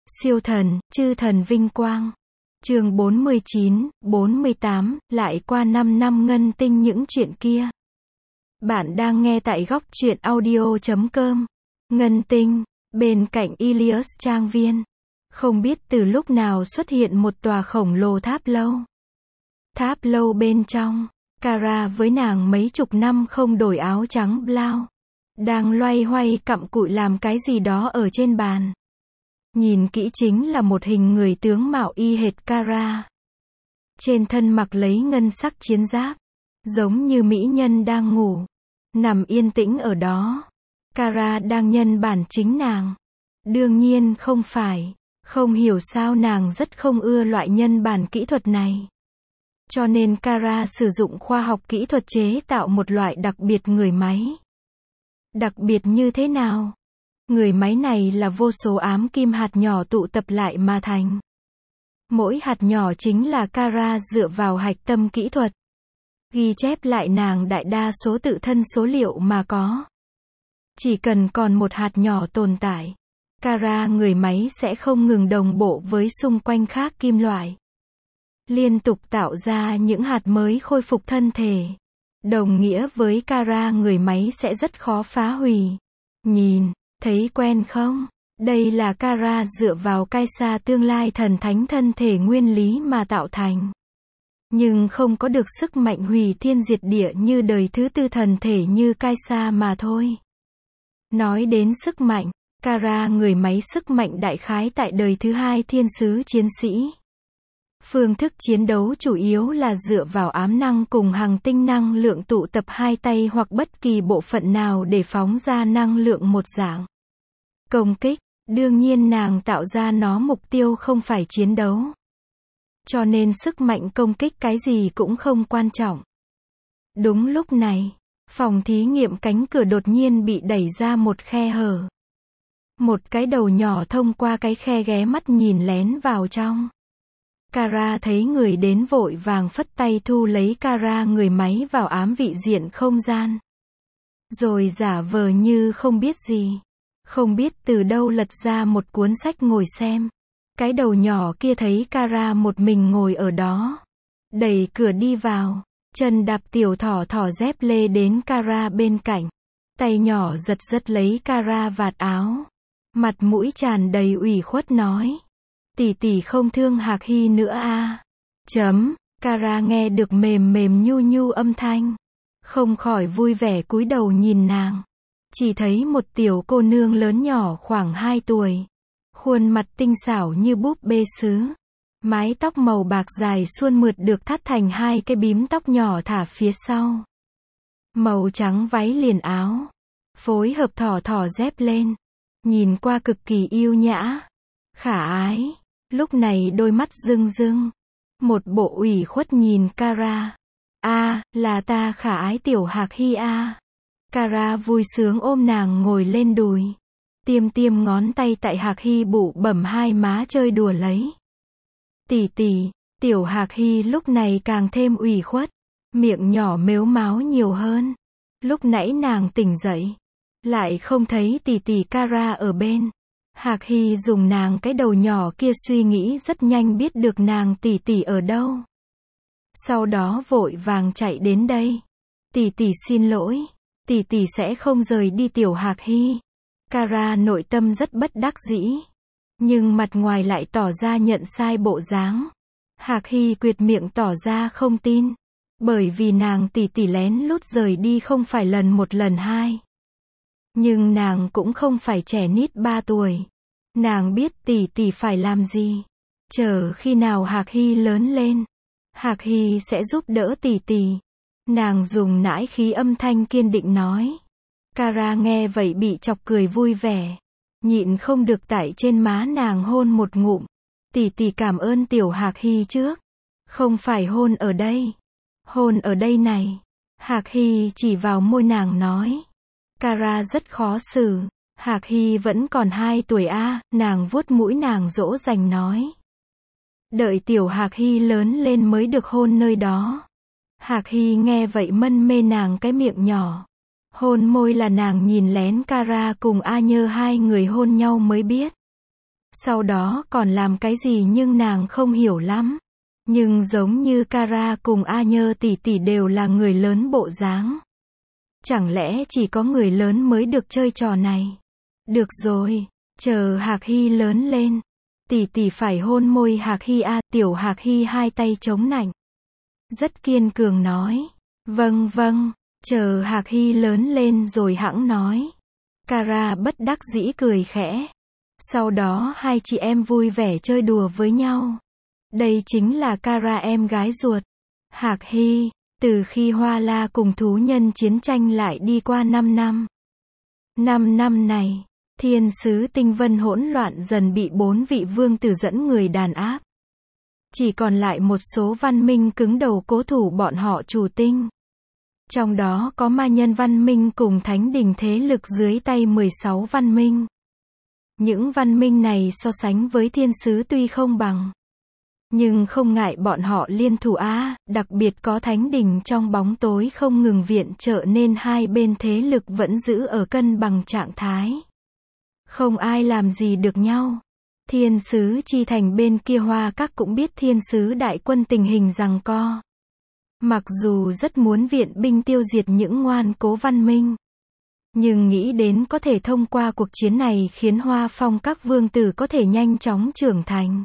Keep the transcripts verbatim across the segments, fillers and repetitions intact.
Siêu thần, chư thần vinh quang. Chương bốn mươi chín, bốn mươi tám, lại qua năm năm ngân tinh những chuyện kia. Bạn đang nghe tại góc truyện audio chấm com. Ngân tinh, bên cạnh Ilios Trang Viên. Không biết từ lúc nào xuất hiện một tòa khổng lồ tháp lâu. Tháp lâu bên trong, Kara với nàng mấy chục năm không đổi áo trắng blau. Đang loay hoay cặm cụi làm cái gì đó ở trên bàn. Nhìn kỹ chính là một hình người tướng mạo y hệt Kara. Trên thân mặc lấy ngân sắc chiến giáp. Giống như mỹ nhân đang ngủ. Nằm yên tĩnh ở đó. Kara đang nhân bản chính nàng. Đương nhiên không phải. Không hiểu sao nàng rất không ưa loại nhân bản kỹ thuật này. Cho nên Kara sử dụng khoa học kỹ thuật chế tạo một loại đặc biệt người máy. Đặc biệt như thế nào? Người máy này là vô số ám kim hạt nhỏ tụ tập lại mà thành. Mỗi hạt nhỏ chính là Kara dựa vào hạch tâm kỹ thuật. Ghi chép lại nàng đại đa số tự thân số liệu mà có. Chỉ cần còn một hạt nhỏ tồn tại, Kara người máy sẽ không ngừng đồng bộ với xung quanh khác kim loại. Liên tục tạo ra những hạt mới khôi phục thân thể. Đồng nghĩa với Kara người máy sẽ rất khó phá hủy. Nhìn, thấy quen không? Đây là Kara dựa vào Kaisa tương lai thần thánh thân thể nguyên lý mà tạo thành. Nhưng không có được sức mạnh hủy thiên diệt địa như đời thứ tư thần thể như Kaisa mà thôi. Nói đến sức mạnh, Kara người máy sức mạnh đại khái tại đời thứ hai thiên sứ chiến sĩ. Phương thức chiến đấu chủ yếu là dựa vào ám năng cùng hằng tinh năng lượng tụ tập hai tay hoặc bất kỳ bộ phận nào để phóng ra năng lượng một dạng. Công kích, đương nhiên nàng tạo ra nó mục tiêu không phải chiến đấu. Cho nên sức mạnh công kích cái gì cũng không quan trọng. Đúng lúc này, phòng thí nghiệm cánh cửa đột nhiên bị đẩy ra một khe hở. Một cái đầu nhỏ thông qua cái khe ghé mắt nhìn lén vào trong. Kara thấy người đến vội vàng phất tay thu lấy Kara người máy vào ám vị diện không gian. Rồi giả vờ như không biết gì. Không biết từ đâu lật ra một cuốn sách ngồi xem. Cái đầu nhỏ kia thấy Kara một mình ngồi ở đó. Đẩy cửa đi vào. Chân đạp tiểu thỏ thỏ dép lê đến Kara bên cạnh. Tay nhỏ giật giật lấy Kara vạt áo. Mặt mũi tràn đầy ủy khuất nói. Tỷ tỷ không thương Hạc Hy nữa à? Chấm, Kara nghe được mềm mềm nhu nhu âm thanh. Không khỏi vui vẻ cúi đầu nhìn nàng. Chỉ thấy một tiểu cô nương lớn nhỏ khoảng hai tuổi. Khuôn mặt tinh xảo như búp bê sứ. Mái tóc màu bạc dài suôn mượt được thắt thành hai cái bím tóc nhỏ thả phía sau. Màu trắng váy liền áo. Phối hợp thỏ thỏ dép lên. Nhìn qua cực kỳ yêu nhã. Khả ái. Lúc này đôi mắt rưng rưng. Một bộ ủy khuất nhìn Kara. A, là ta khả ái tiểu Hạc Hy a. Kara vui sướng ôm nàng ngồi lên đùi. Tiêm tiêm ngón tay tại Hạc Hy bụ bẩm hai má chơi đùa lấy. Tỷ tỷ, tiểu Hạc Hy lúc này càng thêm ủy khuất. Miệng nhỏ mếu máo nhiều hơn. Lúc nãy nàng tỉnh dậy. Lại không thấy tỷ tỷ Kara ở bên. Hạc Hy dùng nàng cái đầu nhỏ kia suy nghĩ rất nhanh biết được nàng tỷ tỷ ở đâu. Sau đó vội vàng chạy đến đây. Tỷ tỷ xin lỗi. Tỷ tỷ sẽ không rời đi tiểu Hạc Hy. Kara nội tâm rất bất đắc dĩ. Nhưng mặt ngoài lại tỏ ra nhận sai bộ dáng. Hạc Hy quyệt miệng tỏ ra không tin. Bởi vì nàng tỷ tỷ lén lút rời đi không phải lần một lần hai. Nhưng nàng cũng không phải trẻ nít ba tuổi. Nàng biết tỷ tỷ phải làm gì. Chờ khi nào Hạc Hy lớn lên, Hạc Hy sẽ giúp đỡ tỷ tỷ. Nàng dùng nãi khí âm thanh kiên định nói. Kara nghe vậy bị chọc cười vui vẻ. Nhịn không được tại trên má nàng hôn một ngụm. Tỷ tỷ cảm ơn tiểu Hạc Hy trước. Không phải hôn ở đây. Hôn ở đây này. Hạc Hy chỉ vào môi nàng nói. Kara rất khó xử. Hạc Hy vẫn còn hai tuổi a, à, nàng vuốt mũi nàng dỗ dành nói. Đợi tiểu Hạc Hy lớn lên mới được hôn nơi đó. Hạc Hy nghe vậy mân mê nàng cái miệng nhỏ. Hôn môi là nàng nhìn lén Kara cùng A Nhơ hai người hôn nhau mới biết. Sau đó còn làm cái gì nhưng nàng không hiểu lắm. Nhưng giống như Kara cùng A Nhơ tỷ tỷ đều là người lớn bộ dáng. Chẳng lẽ chỉ có người lớn mới được chơi trò này? Được rồi, chờ Hạc Hy lớn lên. Tỷ tỷ phải hôn môi Hạc Hy a, tiểu Hạc Hy hai tay chống nạnh. Rất kiên cường nói. Vâng vâng, chờ Hạc Hy lớn lên rồi hẵng nói. Kara bất đắc dĩ cười khẽ. Sau đó hai chị em vui vẻ chơi đùa với nhau. Đây chính là Kara em gái ruột. Hạc Hy, từ khi Hoa La cùng thú nhân chiến tranh lại đi qua năm năm. Năm năm này, thiên sứ tinh vân hỗn loạn dần bị bốn vị vương tử dẫn người đàn áp. Chỉ còn lại một số văn minh cứng đầu cố thủ bọn họ chủ tinh. Trong đó có ma nhân văn minh cùng thánh đình thế lực dưới tay mười sáu văn minh. Những văn minh này so sánh với thiên sứ tuy không bằng. Nhưng không ngại bọn họ liên thủ á, đặc biệt có thánh đình trong bóng tối không ngừng viện trợ nên hai bên thế lực vẫn giữ ở cân bằng trạng thái. Không ai làm gì được nhau. Thiên sứ chi thành bên kia Hoa Các cũng biết thiên sứ đại quân tình hình giằng co. Mặc dù rất muốn viện binh tiêu diệt những ngoan cố văn minh. Nhưng nghĩ đến có thể thông qua cuộc chiến này khiến Hoa Phong các vương tử có thể nhanh chóng trưởng thành.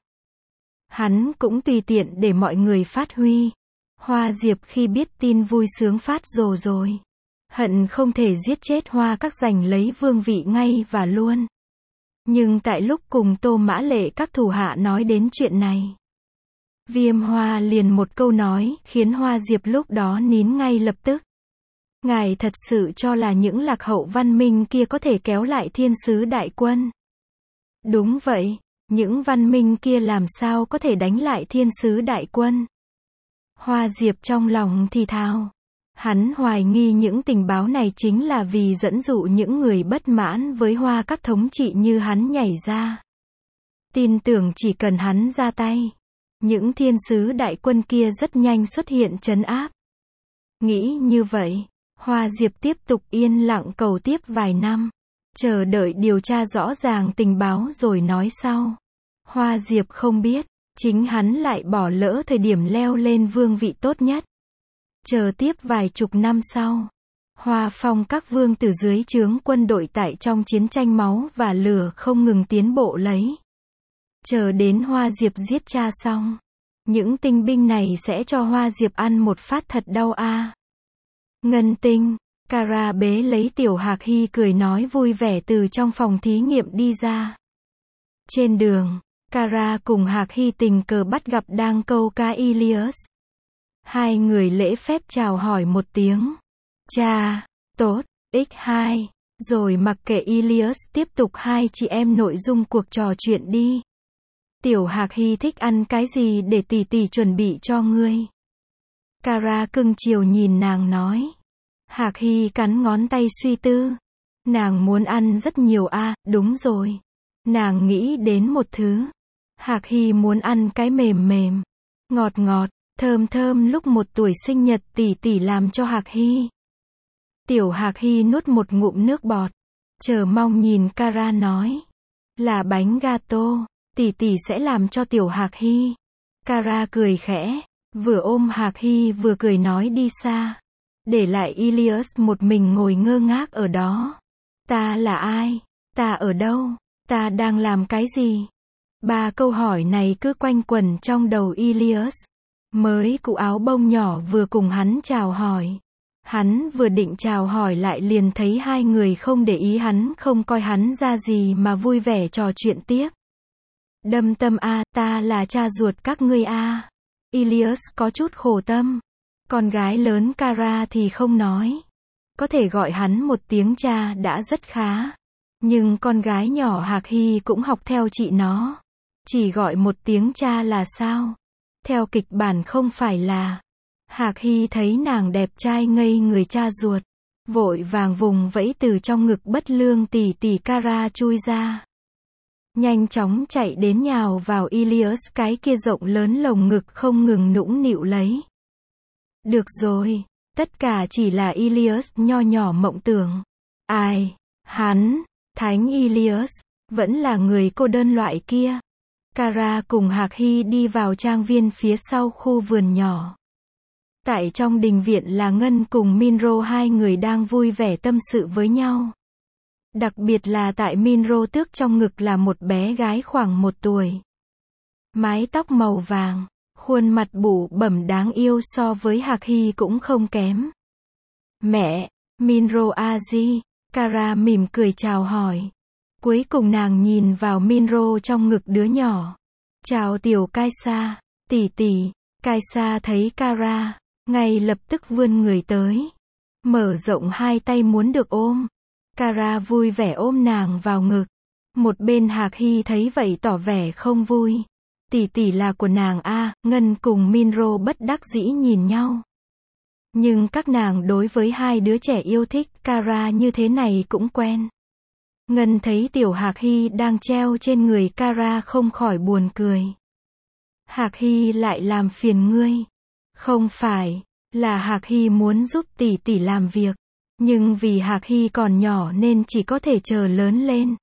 Hắn cũng tùy tiện để mọi người phát huy. Hoa Diệp khi biết tin vui sướng phát rồ rồi. Hận không thể giết chết Hoa Các giành lấy vương vị ngay và luôn. Nhưng tại lúc cùng Tô Mã Lệ các thủ hạ nói đến chuyện này, Viêm Hoa liền một câu nói, khiến Hoa Diệp lúc đó nín ngay lập tức. Ngài thật sự cho là những lạc hậu văn minh kia có thể kéo lại thiên sứ đại quân? Đúng vậy, những văn minh kia làm sao có thể đánh lại thiên sứ đại quân? Hoa Diệp trong lòng thì thào. Hắn hoài nghi những tình báo này chính là vì dẫn dụ những người bất mãn với Hoa Các thống trị như hắn nhảy ra. Tin tưởng chỉ cần hắn ra tay, những thiên sứ đại quân kia rất nhanh xuất hiện trấn áp. Nghĩ như vậy, Hoa Diệp tiếp tục yên lặng cầu tiếp vài năm, chờ đợi điều tra rõ ràng tình báo rồi nói sau. Hoa Diệp không biết, chính hắn lại bỏ lỡ thời điểm leo lên vương vị tốt nhất. Chờ tiếp vài chục năm sau, Hoa Phong các vương tử dưới trướng quân đội tại trong chiến tranh máu và lửa không ngừng tiến bộ lấy. Chờ đến Hoa Diệp giết cha xong, những tinh binh này sẽ cho Hoa Diệp ăn một phát thật đau a. Ngân tinh, Kara bế lấy tiểu Hạc Hy cười nói vui vẻ từ trong phòng thí nghiệm đi ra. Trên đường, Kara cùng Hạc Hy tình cờ bắt gặp đang câu cá Ilias. Hai người lễ phép chào hỏi một tiếng. Cha, tốt, x hai, rồi mặc kệ Ilias tiếp tục hai chị em nội dung cuộc trò chuyện đi. Tiểu Hạc Hy thích ăn cái gì để tỷ tỷ chuẩn bị cho ngươi? Kara cưng chiều nhìn nàng nói. Hạc Hy cắn ngón tay suy tư. Nàng muốn ăn rất nhiều a, à, đúng rồi. Nàng nghĩ đến một thứ. Hạc Hy muốn ăn cái mềm mềm, ngọt ngọt, thơm thơm lúc một tuổi sinh nhật tỷ tỷ làm cho Hạc Hy. Tiểu Hạc Hy nuốt một ngụm nước bọt, chờ mong nhìn Kara nói. Là bánh gato, tỷ tỷ sẽ làm cho tiểu Hạc Hy. Kara cười khẽ, vừa ôm Hạc Hy vừa cười nói đi xa. Để lại Ilias một mình ngồi ngơ ngác ở đó. Ta là ai? Ta ở đâu? Ta đang làm cái gì? Ba câu hỏi này cứ quanh quẩn trong đầu Ilias. Mới cụ áo bông nhỏ vừa cùng hắn chào hỏi. Hắn vừa định chào hỏi lại liền thấy hai người không để ý hắn, không coi hắn ra gì mà vui vẻ trò chuyện tiếp. Đâm tâm a, ta là cha ruột các ngươi a. Ilias có chút khổ tâm. Con gái lớn Kara thì không nói. Có thể gọi hắn một tiếng cha đã rất khá. Nhưng con gái nhỏ Hạc Hy cũng học theo chị nó. Chỉ gọi một tiếng cha là sao? Theo kịch bản không phải là. Hạc Hy thấy nàng đẹp trai ngây người cha ruột. Vội vàng vùng vẫy từ trong ngực bất lương tỷ tỷ Kara chui ra. Nhanh chóng chạy đến nhào vào Ilias cái kia rộng lớn lồng ngực không ngừng nũng nịu lấy. Được rồi, tất cả chỉ là Ilias nho nhỏ mộng tưởng. Ai? Hắn, Thánh Ilias, Vẫn là người cô đơn loại kia. Kara cùng Hạc Hy đi vào trang viên phía sau khu vườn nhỏ. Tại trong đình viện là Ngân cùng Minro, hai người đang vui vẻ tâm sự với nhau. Đặc biệt là tại Minro tước trong ngực là một bé gái khoảng một tuổi. Mái tóc màu vàng, khuôn mặt bụ bẩm đáng yêu, so với Hạc Hy cũng không kém. Mẹ, Minro a-di, Kara mỉm cười chào hỏi. Cuối cùng nàng nhìn vào Minro trong ngực đứa nhỏ. Chào tiểu Kaisa, tỷ tỷ. Kaisa thấy Kara, ngay lập tức vươn người tới. Mở rộng hai tay muốn được ôm. Kara vui vẻ ôm nàng vào ngực. Một bên Hạc Hy thấy vậy tỏ vẻ không vui. Tỷ tỷ là của nàng a. Ngân cùng Minro bất đắc dĩ nhìn nhau. Nhưng các nàng đối với hai đứa trẻ yêu thích Kara như thế này cũng quen. Ngân thấy tiểu Hạc Hy đang treo trên người Kara không khỏi buồn cười. Hạc Hy lại làm phiền ngươi. Không phải, là Hạc Hy muốn giúp tỷ tỷ làm việc. Nhưng vì Hạc Hy còn nhỏ nên chỉ có thể chờ lớn lên.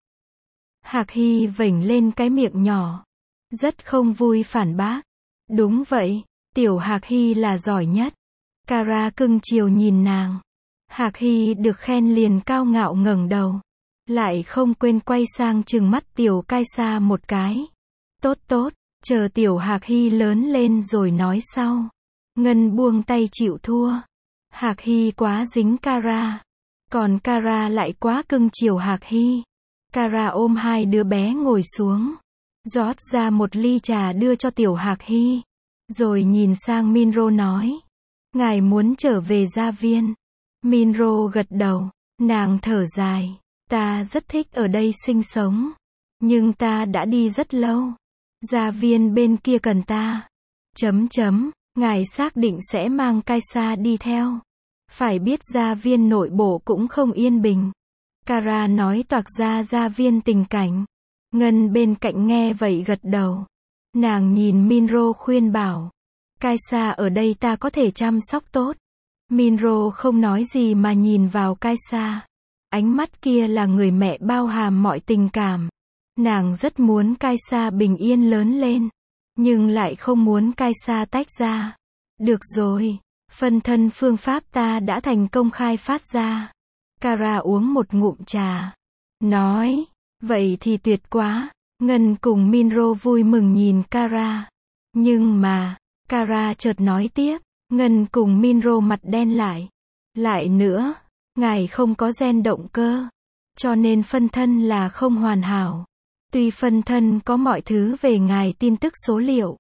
Hạc Hy vểnh lên cái miệng nhỏ. Rất không vui phản bác. Đúng vậy, tiểu Hạc Hy là giỏi nhất. Kara cưng chiều nhìn nàng. Hạc Hy được khen liền cao ngạo ngẩng đầu. Lại không quên quay sang trừng mắt tiểu Kaisa một cái. Tốt tốt, chờ tiểu Hạc Hy lớn lên rồi nói sau. Ngân buông tay chịu thua. Hạc Hy quá dính Kara. Còn Kara lại quá cưng chiều Hạc Hy. Kara ôm hai đứa bé ngồi xuống. Rót ra một ly trà đưa cho tiểu Hạc Hy. Rồi nhìn sang Minro nói. Ngài muốn trở về gia viên. Minro gật đầu. Nàng thở dài. Ta rất thích ở đây sinh sống. Nhưng ta đã đi rất lâu. Gia viên bên kia cần ta. Chấm chấm. Ngài xác định sẽ mang Kaisa đi theo. Phải biết gia viên nội bộ cũng không yên bình. Kara nói toạc ra gia viên tình cảnh. Ngân bên cạnh nghe vậy gật đầu. Nàng nhìn Minro khuyên bảo. Kaisa ở đây ta có thể chăm sóc tốt. Minro không nói gì mà nhìn vào Kaisa. Ánh mắt kia là người mẹ bao hàm mọi tình cảm. Nàng rất muốn Kaisa bình yên lớn lên. Nhưng lại không muốn Kaisa tách ra. Được rồi, phân thân phương pháp ta đã thành công khai phát ra. Kara uống một ngụm trà. Nói, vậy thì tuyệt quá. Ngân cùng Minro vui mừng nhìn Kara. Nhưng mà, Kara chợt nói tiếp. Ngân cùng Minro mặt đen lại. Lại nữa, ngài không có gen động cơ. Cho nên phân thân là không hoàn hảo. Tuy phân thân có mọi thứ về ngài tin tức số liệu.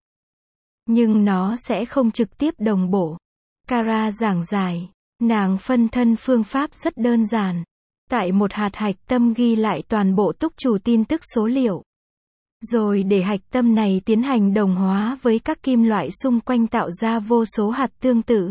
Nhưng nó sẽ không trực tiếp đồng bộ. Kara giảng giải. Nàng phân thân phương pháp rất đơn giản. Tại một hạt hạch tâm ghi lại toàn bộ túc chủ tin tức số liệu. Rồi để hạch tâm này tiến hành đồng hóa với các kim loại xung quanh tạo ra vô số hạt tương tự.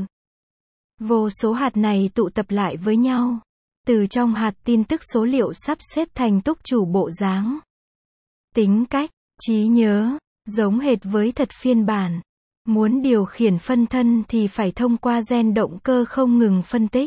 Vô số hạt này tụ tập lại với nhau. Từ trong hạt tin tức số liệu sắp xếp thành túc chủ bộ dáng. Tính cách, trí nhớ, giống hệt với thật phiên bản. Muốn điều khiển phân thân thì phải thông qua gen động cơ không ngừng phân tích.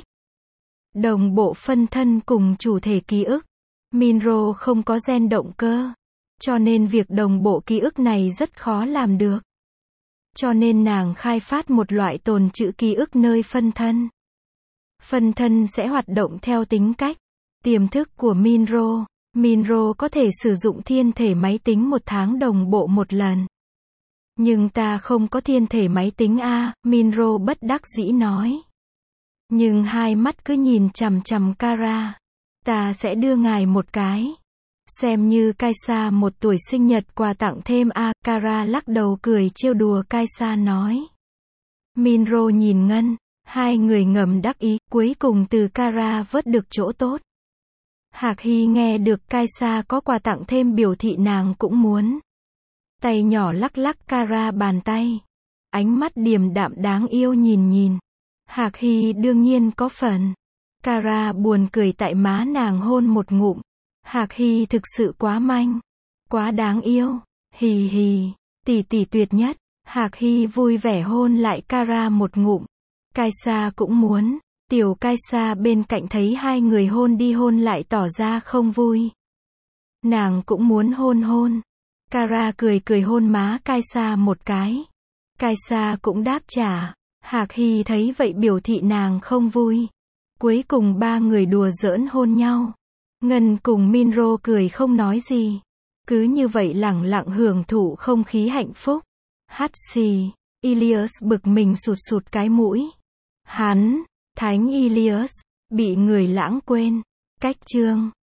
Đồng bộ phân thân cùng chủ thể ký ức. Minro không có gen động cơ. Cho nên việc đồng bộ ký ức này rất khó làm được. Cho nên nàng khai phát một loại tồn trữ ký ức nơi phân thân. Phân thân sẽ hoạt động theo tính cách, tiềm thức của Minro. Minro có thể sử dụng thiên thể máy tính một tháng đồng bộ một lần. Nhưng ta không có thiên thể máy tính a, Minro bất đắc dĩ nói. Nhưng hai mắt cứ nhìn chằm chằm Kara. Ta sẽ đưa ngài một cái. Xem như Kaisa một tuổi sinh nhật quà tặng thêm a, Kara lắc đầu cười trêu đùa Kaisa nói. Minro nhìn Ngân, hai người ngầm đắc ý, cuối cùng từ Kara vớt được chỗ tốt. Hạc Hy nghe được Kaisa có quà tặng thêm biểu thị nàng cũng muốn. Tay nhỏ lắc lắc Kara bàn tay. Ánh mắt điềm đạm đáng yêu nhìn nhìn. Hạc Hy đương nhiên có phần. Kara buồn cười tại má nàng hôn một ngụm. Hạc Hy thực sự quá manh. Quá đáng yêu. Hì hì. Tỷ tỷ tuyệt nhất. Hạc Hy vui vẻ hôn lại Kara một ngụm. Kaisa cũng muốn. Tiểu Kaisa bên cạnh thấy hai người hôn đi hôn lại tỏ ra không vui. Nàng cũng muốn hôn hôn. Kara cười cười hôn má Kaisa một cái. Kaisa cũng đáp trả. Hạc Hy thấy vậy biểu thị nàng không vui. Cuối cùng ba người đùa giỡn hôn nhau. Ngân cùng Minro cười không nói gì. Cứ như vậy lẳng lặng hưởng thụ không khí hạnh phúc. Hắt xì. Ilias bực mình sụt sụt cái mũi. Hắn, Thánh Ilias, bị người lãng quên. Cách chương